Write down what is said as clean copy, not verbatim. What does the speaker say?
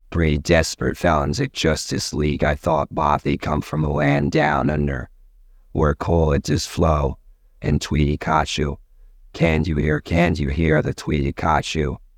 Three desperate felons at Justice League. I thought, Bob, they come from a land down under, where collages flow, and Tweety caught you. Can you hear the Tweety caught you?